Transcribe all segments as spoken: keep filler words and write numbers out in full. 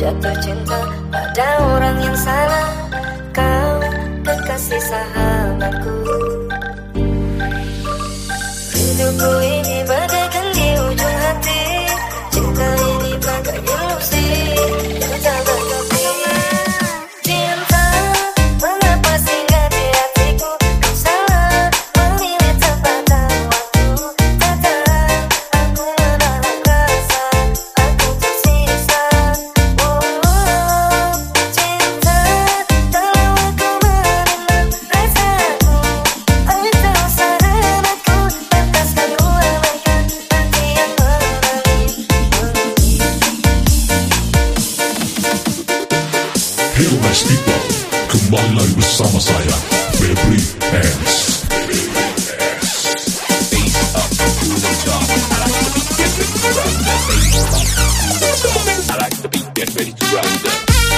jatuh cinta pada orang yang salah. Kau kekasih sahabatku. Hidupku ini bagaikan di ujung hati. Cinta ini bagai ilusi yang tak bertepi. Cinta, mengapa singgah di hatiku? Kau salah memilih tempat dan waktu. Tetap aku menahan rasa, aku tersisa. Oh, oh, cinta, kalau aku mengenal rasaku, engkau sahabatku, pantaskah ku abaikan hati yang menangis. Hello nice people, kembali lagi bersama saya Febri X. I like the beat, get ready to round up.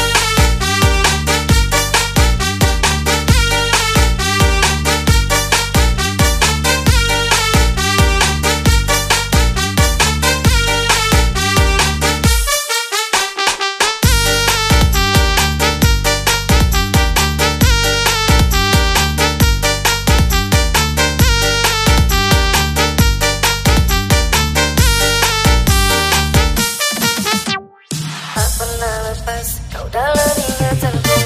Tak pernah lepas kau dalam ingatanku.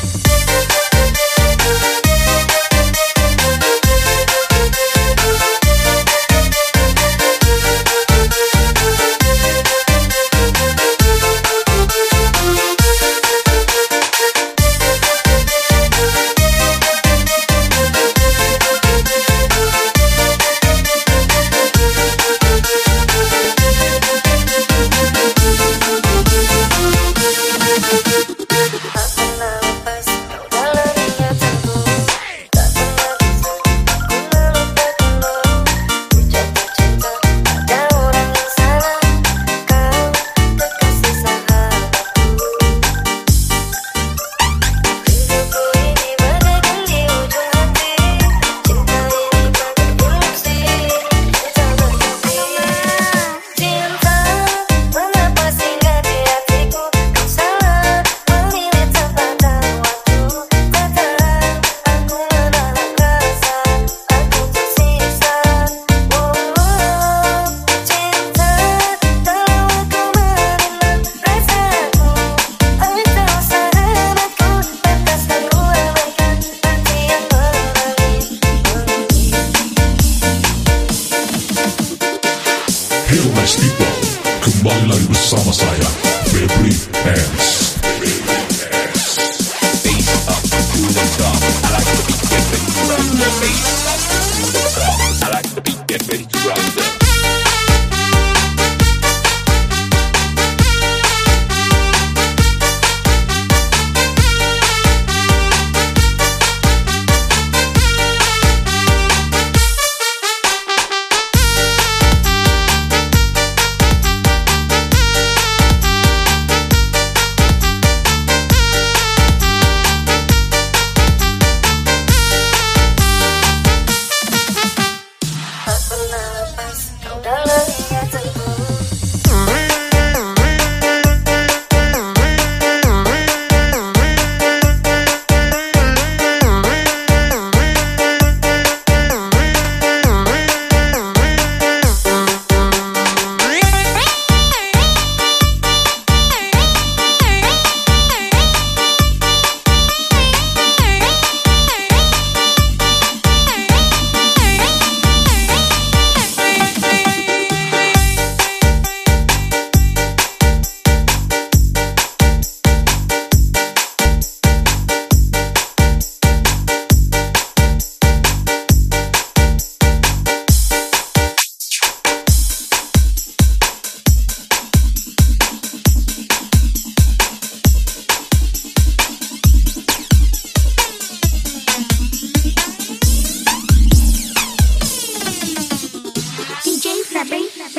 Tak pernah lepas kau dalam ingatanku. Tak pernah bisa aku melupakanmu. Ku jatuh cinta pada orang yang salah. Kau kekasih sahabatku. Hidupku ini bagaikan di ujung hati. Cinta ini bagai ilusi yang tak bertepi. Cinta, mengapa singgah di hatiku? Kau salah memilih tempat dan waktu. Tetap aku menahan rasa, aku tersisa. Oh, oh, cinta, kalau aku mengenal rasaku, engkau sahabatku, pantaskah ku abaikan hati yang menangis. Hello nice people, kembali lagi bersama saya